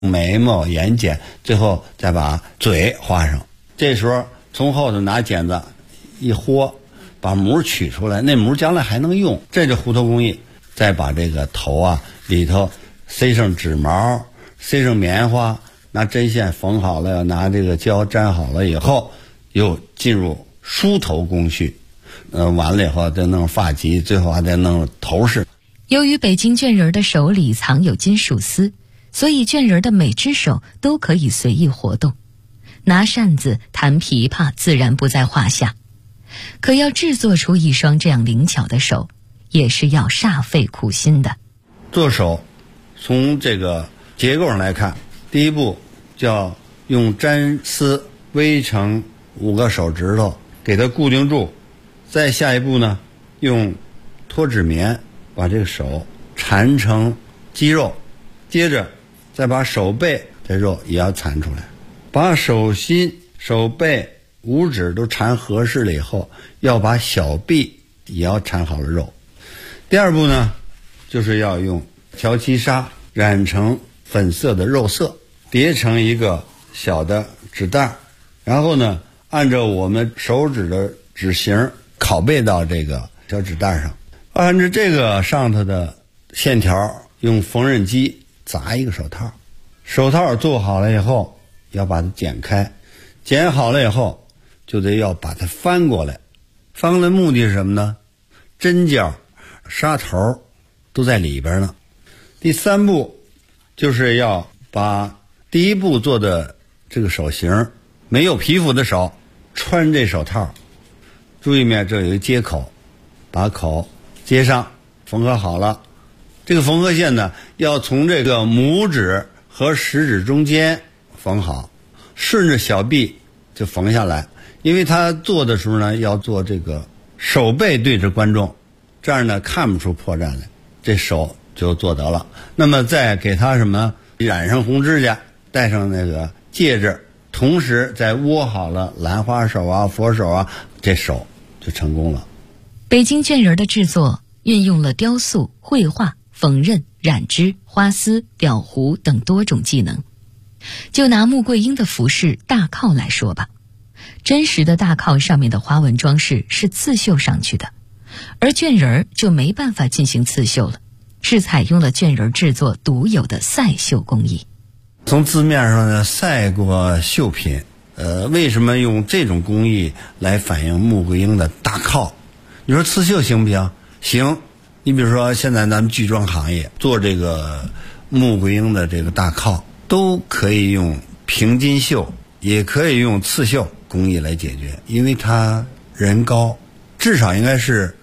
眉毛、眼睑，最后再把嘴画上。这时候从后头拿剪子一豁，把模取出来，那模将来还能用，这就糊头工艺。再把这个头里头塞上纸毛，塞上棉花，拿针线缝好了，拿这个胶粘好了以后，又进入梳头工序。完了以后再弄发髻，最后还得弄头饰。 由于北京绢人的手里藏有金属丝，所以绢人的每只手都可以随意活动，拿扇子、弹琵琶自然不在话下。可要制作出一双这样灵巧的手，也是要煞费苦心的。 做手从这个结构上来看，第一步叫用粘丝围成5个手指头给它固定住，再下一步呢，用脱脂棉把这个手缠成肌肉，接着再把手背的肉也要缠出来，把手心、手背、五指都缠合适了以后，要把小臂也要缠好了肉。第二步呢，就是要用调漆砂染成粉色的肉色，叠成一个小的纸袋，然后呢，按照我们手指的指型拷贝到这个小纸袋上，按照这个上头的线条，用缝纫机砸一个手套。手套做好了以后，要把它剪开，剪好了以后，就得要把它翻过来。翻过来目的是什么呢？针脚、纱头都在里边呢。第三步就是要把第一步做的这个手型，没有皮肤的手穿这手套，注意没，这有一个接口，把口接上，缝合好了。这个缝合线呢，要从这个拇指和食指中间缝好，顺着小臂就缝下来。因为他做的时候呢，要做这个手背对着观众，这样呢看不出破绽来，这手就做得了。那么再给他什么染上红指甲，戴上那个戒指，同时再窝好了兰花手佛手这手就成功了。 北京绢人的制作运用了雕塑、绘画、缝纫、染织、花丝、裱糊等多种技能。就拿穆桂英的服饰大靠来说吧，真实的大靠上面的花纹装饰是刺绣上去的，而绢人就没办法进行刺绣了，是采用了绢人制作独有的赛绣工艺。 从字面上呢，赛过绣品，为什么用这种工艺来反映穆桂英的大靠？你说刺绣行不行？行。你比如说现在咱们剧装行业做这个穆桂英的这个大靠，都可以用平金绣，也可以用刺绣工艺来解决，因为它人高，至少应该是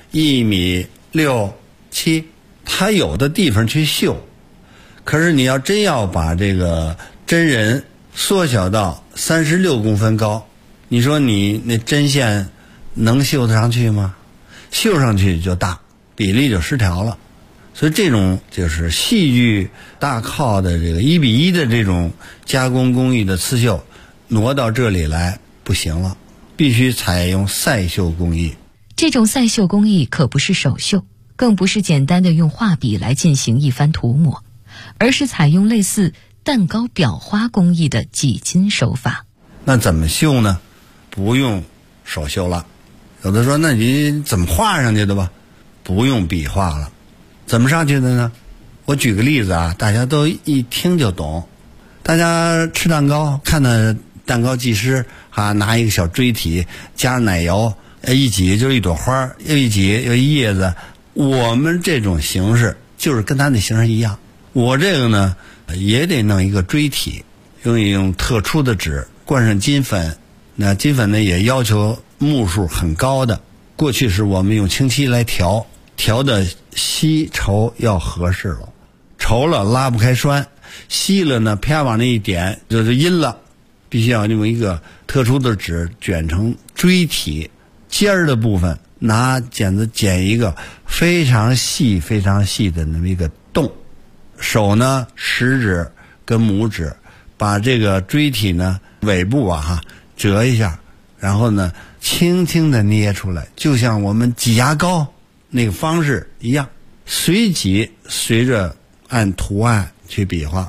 1.6、1.7米，它有的地方去绣。可是你要真要把这个真人缩小到36公分高，你说你那针线能绣得上去吗？绣上去就大，比例就失调了。所以这种就是戏剧大靠的这个1:1的这种加工工艺的刺绣，挪到这里来不行了，必须采用赛绣工艺。 这种赛绣工艺可不是手绣，更不是简单的用画笔来进行一番涂抹，而是采用类似蛋糕裱花工艺的几金手法。 那怎么绣呢？不用手绣了。有的说那你怎么画上去的吧？不用笔画了。怎么上去的呢？我举个例子大家都一听就懂。大家吃蛋糕，看到蛋糕技师拿一个小锥体加上奶油，一挤就是一朵花，又一挤又一叶子。我们这种形式就是跟他那形式一样。我这个呢也得弄一个锥体，用特殊的纸灌上金粉，那金粉呢也要求目数很高的。过去是我们用清漆来调的稀稠要合适了，稠了拉不开栓，稀了呢啪往那一点就是阴了，必须要用一个特殊的纸卷成锥体，尖儿的部分拿剪子剪一个非常细非常细的那么一个洞。手呢食指跟拇指把这个锥体呢尾部折一下，然后呢轻轻的捏出来，就像我们挤牙膏那个方式一样，随即随着按图案去比划。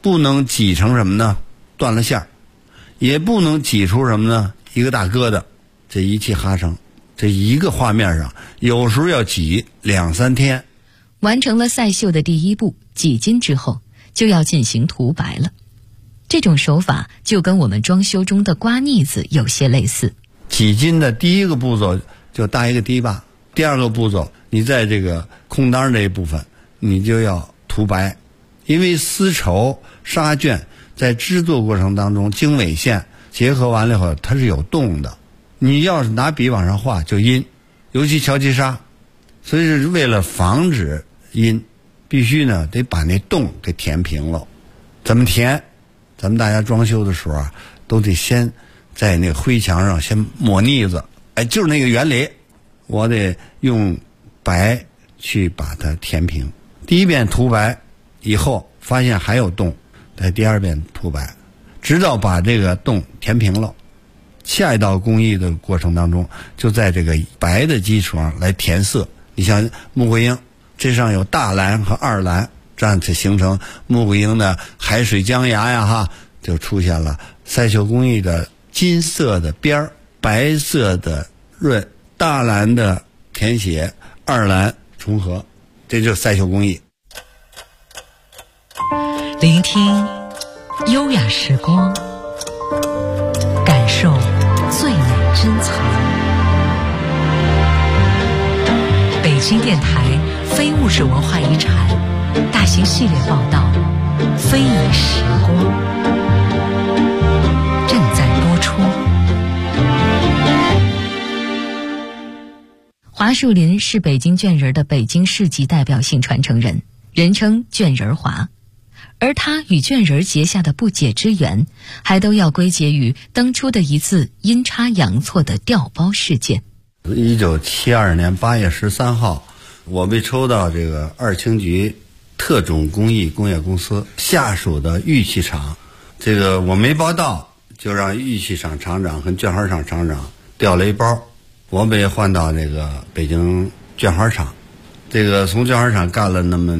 不能挤成什么呢？断了馅儿，也不能挤出什么呢？一个大疙瘩。这一气哈成，这一个画面上有时候要挤2-3天。 完成了赛绣的第一步挤金之后，就要进行涂白了。这种手法就跟我们装修中的刮腻子有些类似。 挤金的第一个步骤就搭一个堤坝，第二个步骤你在这个空当这一部分你就要涂白，因为丝绸纱绢在织作过程当中经纬线结合完了以后它是有洞的，你要是拿笔往上画就阴，尤其乔其纱，所以是为了防止阴，必须呢得把那洞给填平了。怎么填？咱们大家装修的时候啊，都得先在那个灰墙上先抹腻子，就是那个原理，我得用白去把它填平。第一遍涂白以后发现还有洞，在第二遍涂白，直到把这个洞填平了。下一道工艺的过程当中，就在这个白的基础上来填色。你像穆桂英，这上有大蓝和二蓝，这样才形成穆桂英的海水江崖呀哈，就出现了赛绣工艺的金色的边儿，白色的润，大蓝的填写，二蓝重合，这就是赛绣工艺。 聆听优雅时光，感受最美珍藏。北京电台非物质文化遗产大型系列报道《非遗时光》正在播出。 华树林是北京卷人的北京市级代表性传承人，人称卷人华。而他与卷人结下的不解之缘，还都要归结于当初的一次阴差阳错的调包事件。 1972年8月13号，我被抽到这个二轻局特种工艺工业公司下属的玉器厂，这个我没报到，就让玉器厂厂长和卷花厂厂长调了一包，我被换到这个北京卷花厂，这个从卷花厂干了那么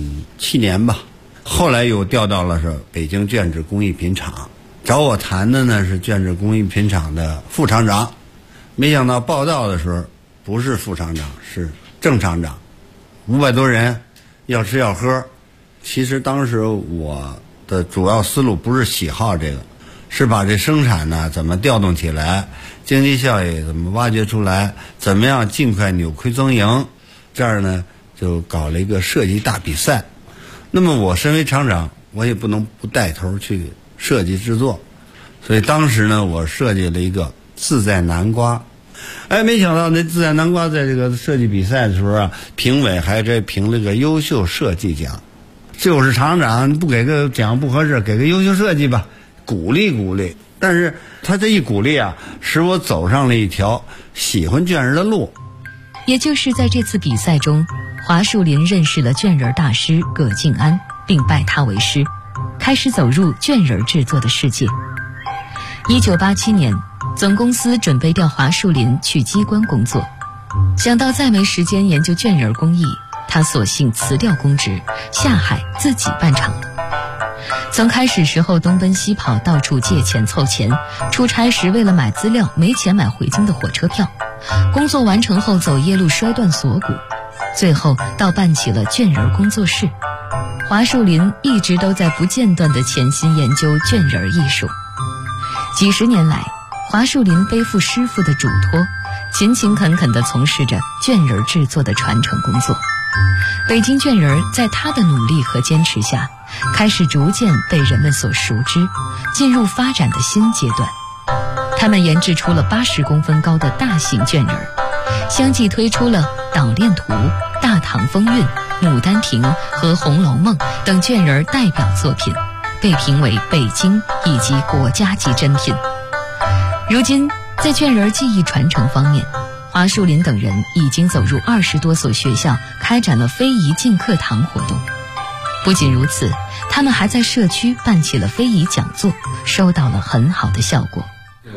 7年吧。后来又调到了是北京卷纸工艺品厂，找我谈的呢是卷纸工艺品厂的副厂长，没想到报道的时候不是副厂长，是正厂长，500多人，要吃要喝。其实当时我的主要思路不是喜好这个，是把这生产呢怎么调动起来，经济效益怎么挖掘出来，怎么样尽快扭亏增盈。这样呢就搞了一个设计大比赛。那么我身为厂长，我也不能不带头去设计制作，所以当时呢我设计了一个自在南瓜。没想到那自在南瓜在这个设计比赛的时候啊，评委还这评了个优秀设计奖。就是厂长不给个奖不合适，给个优秀设计吧，鼓励鼓励。但是他这一鼓励啊，使我走上了一条喜欢卷人的路。 也就是在这次比赛中，华树林认识了卷人大师葛静安，并拜他为师，开始走入卷人制作的世界。1987年，总公司准备调华树林去机关工作，想到再没时间研究卷人工艺，他索性辞掉公职，下海自己办厂。从开始时候东奔西跑，到处借钱凑钱，出差时为了买资料没钱买回京的火车票，工作完成后走夜路摔断锁骨，最后到办起了卷人工作室。华树林一直都在不间断地潜心研究卷人艺术。几十年来，华树林背负师傅的嘱托，勤勤恳恳地从事着卷人制作的传承工作。北京卷人在他的努力和坚持下，开始逐渐被人们所熟知，进入发展的新阶段。他们研制出了80公分高的大型卷人，相继推出了《捣练图》《大唐风韵》《牡丹亭》和《红楼梦》等卷人代表作品，被评为北京以及国家级珍品。如今，在卷人技艺传承方面，华树林等人已经走入20多所学校，开展了非遗进课堂活动。不仅如此，他们还在社区办起了非遗讲座，收到了很好的效果。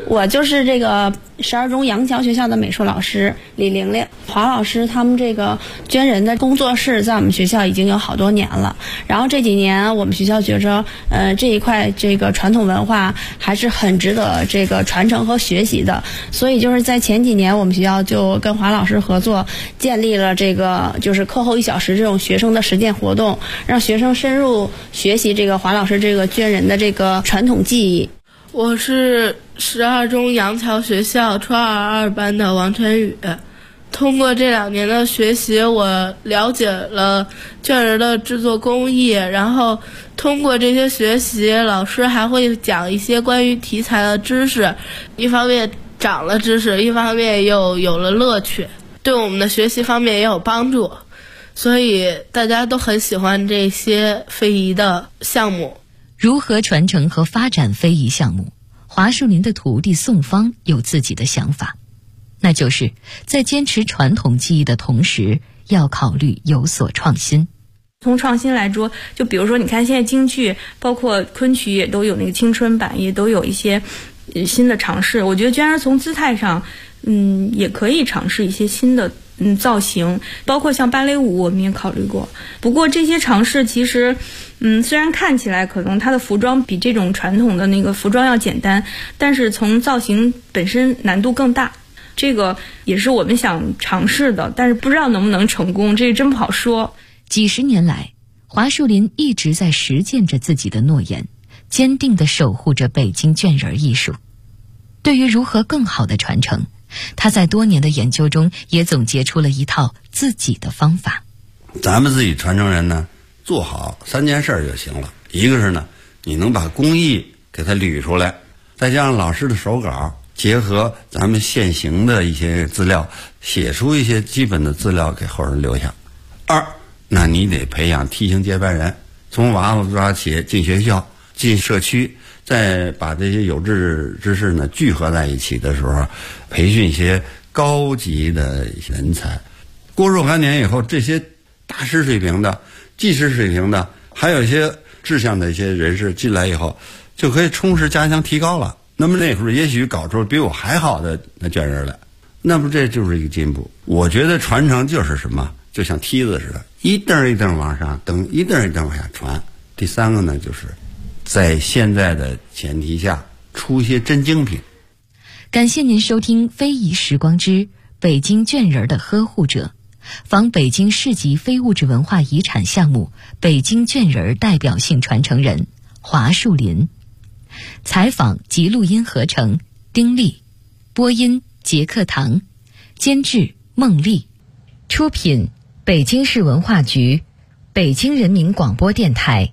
我就是这个12中杨桥学校的美术老师李玲玲。华老师他们这个捐人的工作室在我们学校已经有好多年了，然后这几年我们学校觉着这一块这个传统文化还是很值得这个传承和学习的，所以就是在前几年我们学校就跟华老师合作，建立了这个就是课后1小时这种学生的实践活动，让学生深入学习这个华老师这个捐人的这个传统技艺。 我是12中杨桥学校初2班的王晨宇。通过这2年的学习，我了解了卷人的制作工艺，然后通过这些学习，老师还会讲一些关于题材的知识，一方面长了知识，一方面又有了乐趣，对我们的学习方面也有帮助，所以大家都很喜欢这些非遗的项目。 如何传承和发展非遗项目？华树林的徒弟宋芳有自己的想法，那就是在坚持传统技艺的同时，要考虑有所创新。 从创新来说，就比如说你看现在京剧包括昆曲也都有那个青春版，也都有一些新的尝试。我觉得居然从姿态上也可以尝试一些新的造型，包括像芭蕾舞我们也考虑过。不过这些尝试其实虽然看起来可能它的服装比这种传统的那个服装要简单，但是从造型本身难度更大，这个也是我们想尝试的，但是不知道能不能成功，这个真不好说。 几十年来，华树林一直在实践着自己的诺言，坚定地守护着北京卷人艺术。对于如何更好地传承，他在多年的研究中也总结出了一套自己的方法。 咱们自己传承人呢，做好3件事就行了。一个是呢，你能把工艺给它捋出来，再加上老师的手稿，结合咱们现行的一些资料，写出一些基本的资料给后人留下。2，那你得培养梯形接班人，从娃娃抓起，进学校，进社区，再把这些有志之士呢聚合在一起的时候，培训一些高级的人才。过若干年以后，这些大师水平的、技师水平的，还有一些志向的一些人士进来以后，就可以充实加强提高了。那么那时候也许搞出比我还好的那卷人来，那么这就是一个进步。我觉得传承就是什么，就像梯子似的，一蹬一蹬往上蹬，一蹬一蹬往下传。第3个呢，就是在现在的前提下出一些真精品。 感谢您收听《非遗时光之北京卷人的呵护者》，访北京市级非物质文化遗产项目北京卷人代表性传承人华树林。采访及录音合成丁力，播音杰克堂，监制孟丽，出品北京市文化局，北京人民广播电台。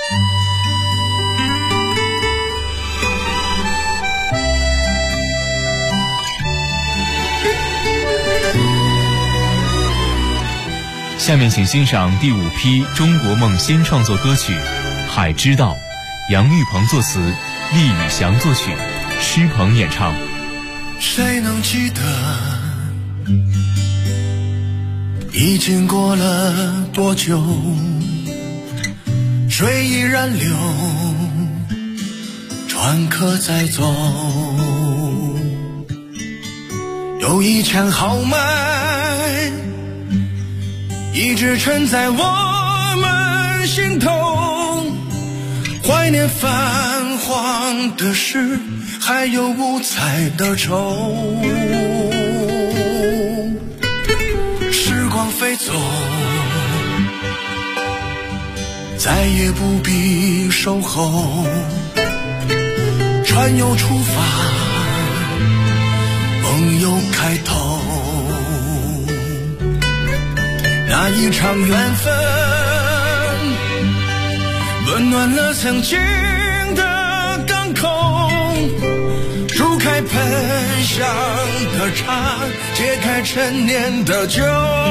下面请欣赏第5批中国梦新创作歌曲《海之道》，杨玉鹏作词，厉宇翔作曲，施鹏演唱。 谁能记得已经过了多久，水依然流，船可在走，有一腔豪迈一直沉在我们心头，怀念泛黄的诗，还有五彩的愁。时光飞走，再也不必守候，船又出发，梦又开头。那一场缘分温暖了曾经的港口，煮开喷香的茶，解开陈年的酒。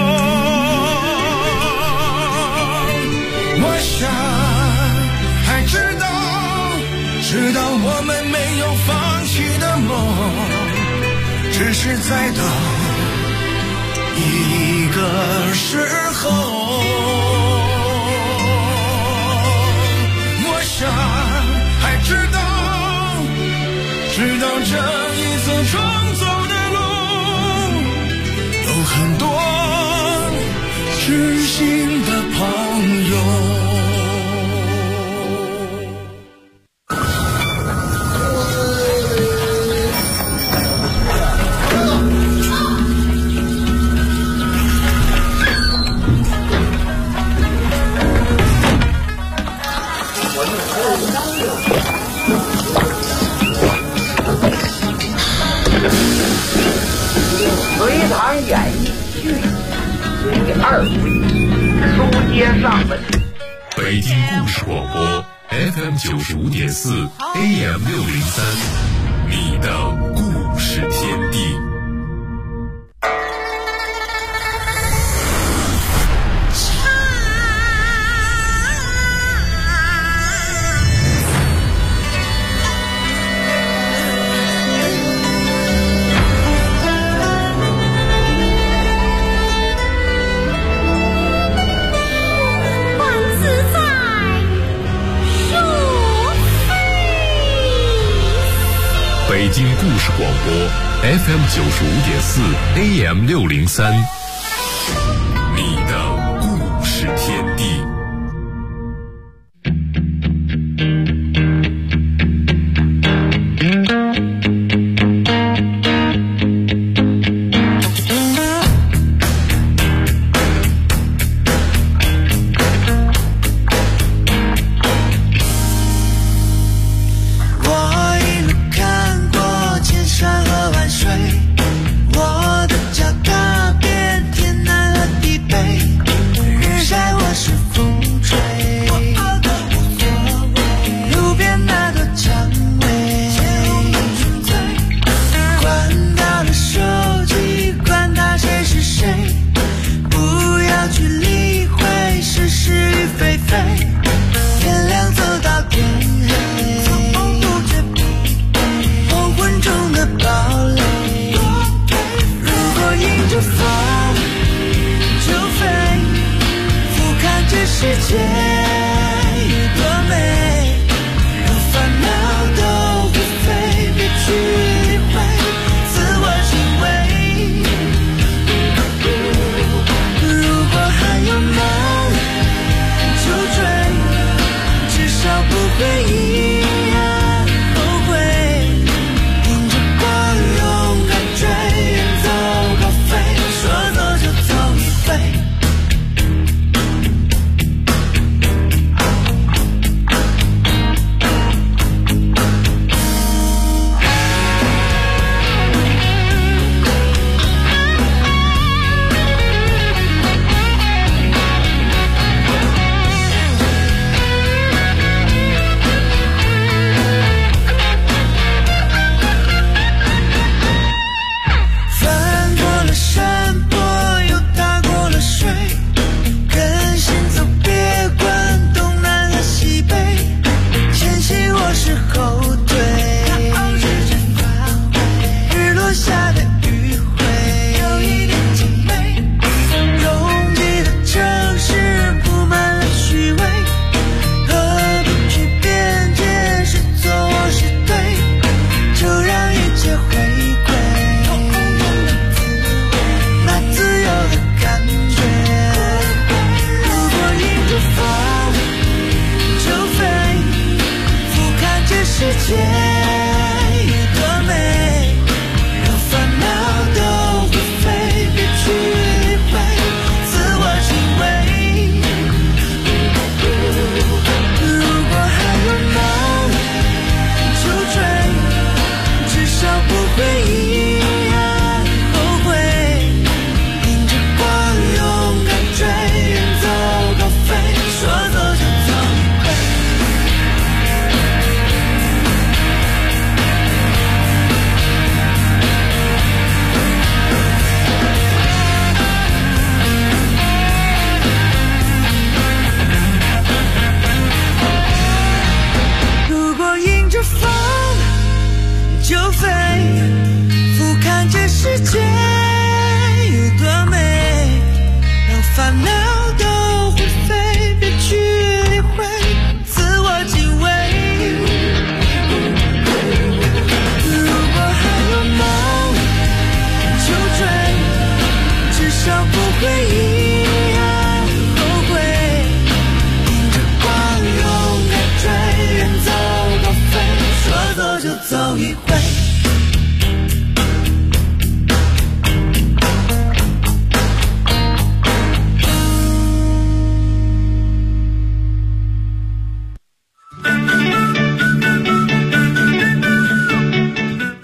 我想还知道我们没有放弃的梦，只是在等一个时候。我想还知道这隋唐演艺剧第2回，书接上文。 北京故事广播 FM 95.4 AM 603，你的故事天地。北京故事广播 FM 95.4 AM 603，你的故事天地。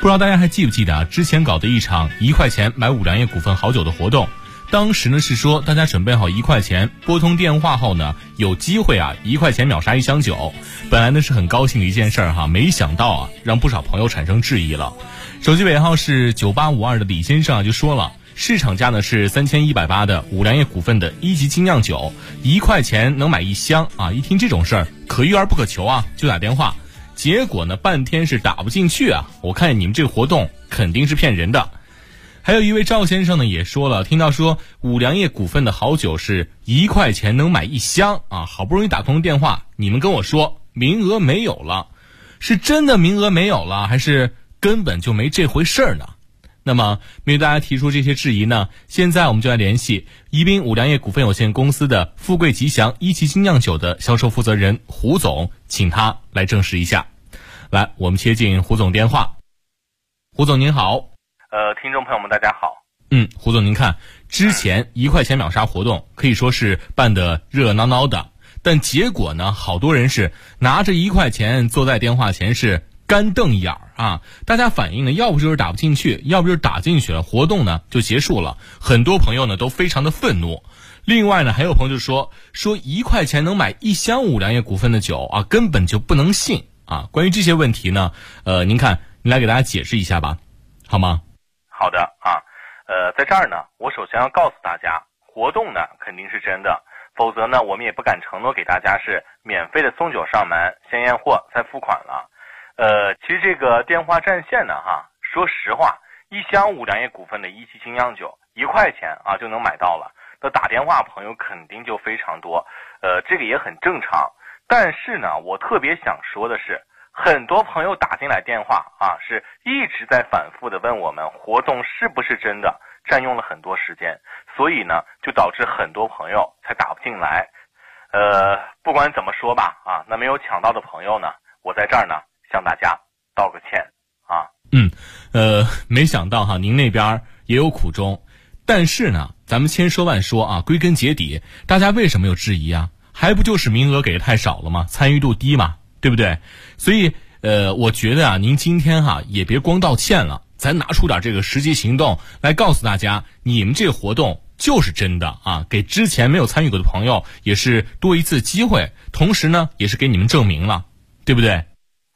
不知道大家还记不记得啊？之前搞的一场1块钱买五粮液股份好酒的活动，当时呢是说大家准备好1块钱，拨通电话后呢，有机会啊1块钱秒杀1箱酒。本来呢是很高兴的一件事儿哈，没想到啊让不少朋友产生质疑了。手机尾号是9852的李先生啊就说了，市场价呢是3180的五粮液股份的1级精酿酒，1块钱能买1箱啊！一听这种事儿，可遇而不可求啊，就打电话。结果呢，半天是打不进去啊！我看你们这个活动肯定是骗人的。还有一位赵先生呢也说了，听到说五粮液股份的好酒是1块钱能买1箱啊，好不容易打通电话，你们跟我说名额没有了，是真的名额没有了，还是根本就没这回事儿呢？那么面对大家提出这些质疑呢，现在我们就来联系宜宾五粮液股份有限公司的富贵吉祥1级精酿酒的销售负责人胡总，请他来证实一下。来，我们接进胡总电话。胡总您好。 听众朋友们大家好。 胡总您看，之前1块钱秒杀活动可以说是办得热闹闹的，但结果呢，好多人是拿着1块钱坐在电话前是干瞪眼儿啊！大家反映呢，要不就是打不进去，要不就是打进去了，活动呢就结束了。很多朋友呢都非常的愤怒。另外呢，还有朋友就说1块钱能买1箱五粮液股份的酒啊，根本就不能信啊！关于这些问题呢，您来给大家解释一下吧，好吗？ 好的啊，在这儿呢，我首先要告诉大家，活动呢肯定是真的，否则呢，我们也不敢承诺给大家是免费的送酒上门，先验货再付款了。其实这个电话占线呢说实话，1箱五粮液股份的1级精酿酒1块钱啊就能买到了，那打电话朋友肯定就非常多，这个也很正常。但是呢，我特别想说的是，很多朋友打进来电话啊，是一直在反复的问我们活动是不是真的，占用了很多时间，所以呢，就导致很多朋友才打不进来。不管怎么说吧啊，那没有抢到的朋友呢，我在这儿呢向大家道个歉啊。 没想到哈，您那边也有苦衷，但是呢，咱们千说万说啊，归根结底，大家为什么有质疑啊？还不就是名额给的太少了吗？参与度低嘛，对不对？所以我觉得啊，您今天也别光道歉了，咱拿出点这个实际行动来告诉大家，你们这个活动就是真的啊，给之前没有参与过的朋友也是多一次机会，同时呢，也是给你们证明了，对不对？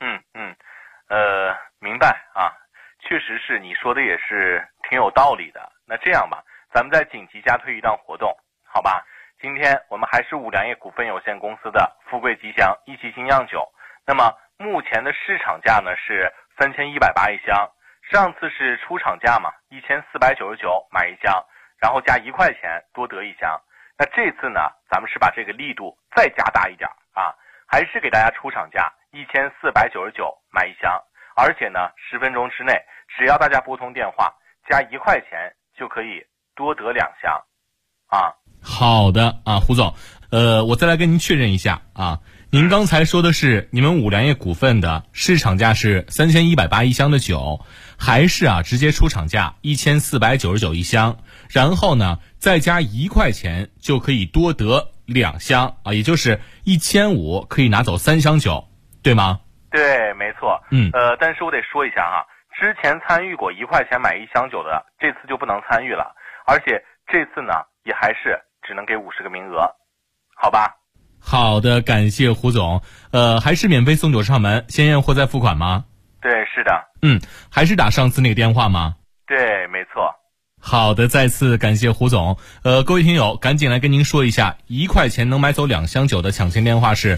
明白啊，确实是你说的也是挺有道理的。那这样吧，咱们再紧急加推一档活动，好吧？今天我们还是五粮液股份有限公司的富贵吉祥1级精酿酒，那么目前的市场价呢是3180一箱，上次是出厂价嘛，1499买1箱，然后加1块钱多得1箱。那这次呢，咱们是把这个力度再加大一点啊，还是给大家出厂价1499买1箱，而且呢10分钟之内，只要大家拨通电话加1块钱就可以多得2箱啊。 好的啊，胡总，我再来跟您确认一下啊，您刚才说的是你们五粮液股份的市场价是3180一箱的酒，还是直接出厂价1499一箱，然后呢再加1块钱就可以多得2箱啊，也就是1500可以拿走3箱酒，对吗？ 对，没错。但是我得说一下之前参与过1块钱买1箱酒的，这次就不能参与了，而且这次呢也还是只能给50个名额，好吧？ 好的，感谢胡总。还是免费送酒上门，先验货再付款吗？ 对，是的。 还是打上次那个电话吗？ 对，没错。 好的，再次感谢胡总。各位听友，赶紧来跟您说一下，1块钱能买走2箱酒的抢先电话是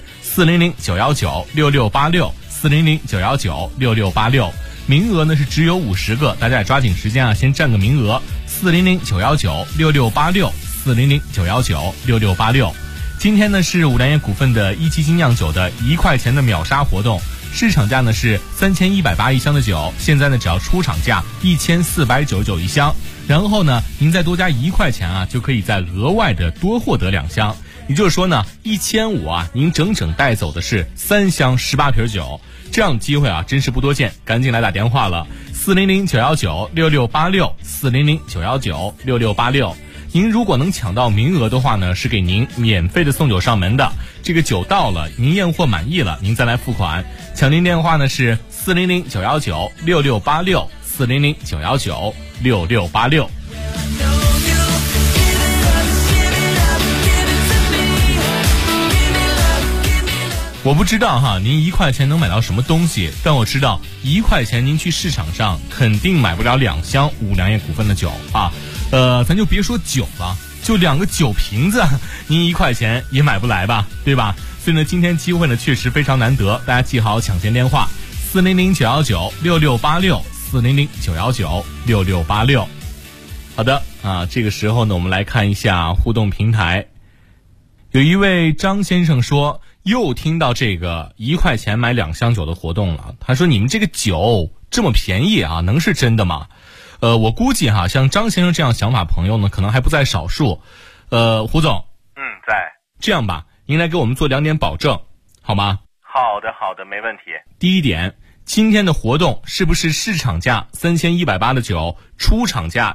400-919-6686，400-919-6686。名额呢是只有50个，大家也抓紧时间先占个名额。400-919-6686，400-919-6686。今天呢是五粮液股份的1级精酿酒的1块钱的秒杀活动，市场价呢是3180一箱的酒，现在呢只要出厂价1499一箱，然后呢您再多加1块钱就可以再额外的多获得2箱，也就是说呢1500您整整带走的是3箱18瓶酒，这样的机会真是不多见，赶紧来打电话了，400-919-6686，400-919-6686。 您如果能抢到名额的话呢，是给您免费的送酒上门的。这个酒到了，您验货满意了，您再来付款。抢您电话呢是400-919-6686，400-919-6686。我不知道哈，您1块钱能买到什么东西，但我知道1块钱您去市场上肯定买不了2箱五粮液股份的酒啊。咱就别说酒了，就2个酒瓶子，您1块钱也买不来吧，对吧？所以呢，今天机会呢确实非常难得，大家记好抢先电话400-919-6686，400-919-6686。好的啊，这个时候呢，我们来看一下互动平台。有一位张先生说，又听到这个1块钱买2箱酒的活动了。他说，你们这个酒这么便宜啊，能是真的吗？我估计哈，像张先生这样想法朋友呢，可能还不在少数。胡总， 在。 这样吧，您来给我们做2点保证，好吗？ 好的，没问题。 第一点，今天的活动是不是市场价3180的酒，出厂价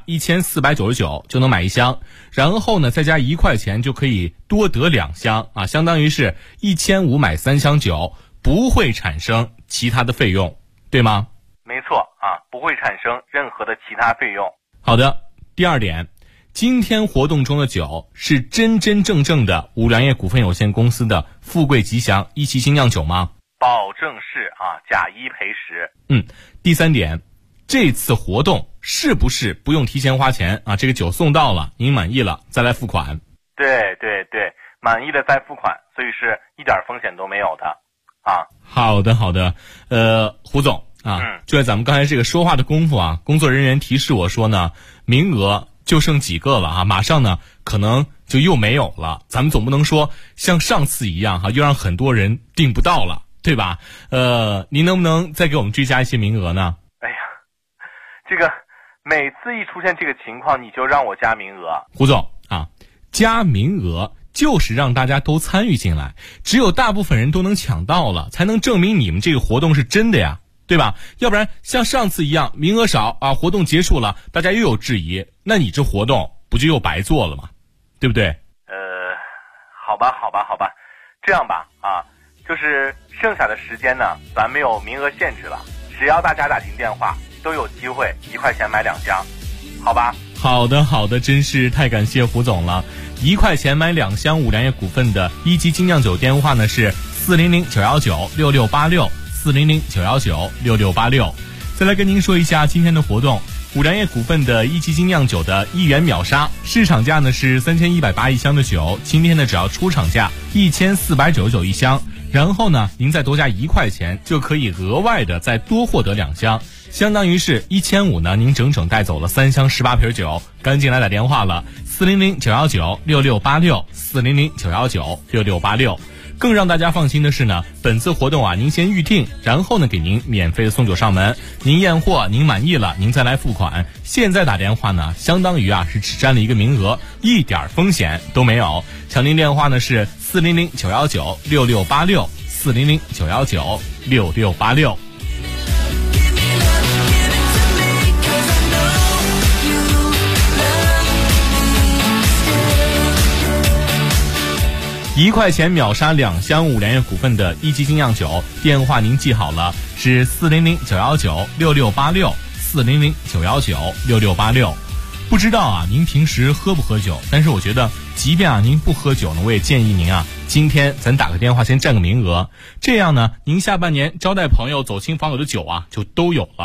1499就能买1箱，然后呢再加1块钱就可以多得2箱啊，相当于是1500买3箱酒，不会产生其他的费用，对吗？ 没错啊，不会产生任何的其他费用。 好的，第二点，今天活动中的酒是真真正正的五粮液股份有限公司的富贵吉祥一期精酿酒吗？ 保证是啊，假一赔十。 第三点，这次活动是不是不用提前花钱啊？这个酒送到了，您满意了再来付款。 对，满意了再付款，所以是一点风险都没有的啊。 好的，胡总啊，就在咱们刚才这个说话的功夫啊，工作人员提示我说呢，名额就剩几个了啊，马上呢可能就又没有了。咱们总不能说像上次一样哈，又让很多人订不到了，对吧？您能不能再给我们追加一些名额呢？ 哎呀，这个每次一出现这个情况，你就让我加名额。 胡总啊，加名额就是让大家都参与进来，只有大部分人都能抢到了，才能证明你们这个活动是真的呀，对吧？要不然像上次一样名额少啊，活动结束了大家又有质疑，那你这活动不就又白做了吗？对不对？ 好吧，这样吧啊，就是剩下的时间呢，咱没有名额限制了，只要大家打进电话都有机会1块钱买2箱，好吧？ 好的，真是太感谢胡总了。1块钱买2箱五粮液股份的一级精酿酒电话呢是400-919-6686，400-919-6686。再来跟您说一下今天的活动，五粮液股份的一级精酿酒的1元秒杀，市场价呢是31801箱的酒，今天呢只要出厂价14991箱，然后呢您再多加1块钱就可以额外的再多获得2箱，相当于是1500呢，您整整带走了3箱18瓶酒。赶紧来打电话了，400-919-6686，400-919-6686。更让大家放心的是呢，本次活动啊，您先预定，然后呢给您免费的送酒上门，您验货您满意了，您再来付款。现在打电话呢，相当于啊是只占了一个名额，一点风险都没有。抢您电话呢是400-919-6686，400-919-6686。1块钱秒杀2箱五粮液股份的一级精酿酒，电话您记好了，是400-919-6686，400-919-6686。不知道啊，您平时喝不喝酒？但是我觉得，即便啊您不喝酒呢，我也建议您啊，今天咱打个电话先占个名额，这样呢，您下半年招待朋友、走亲访友的酒啊，就都有了。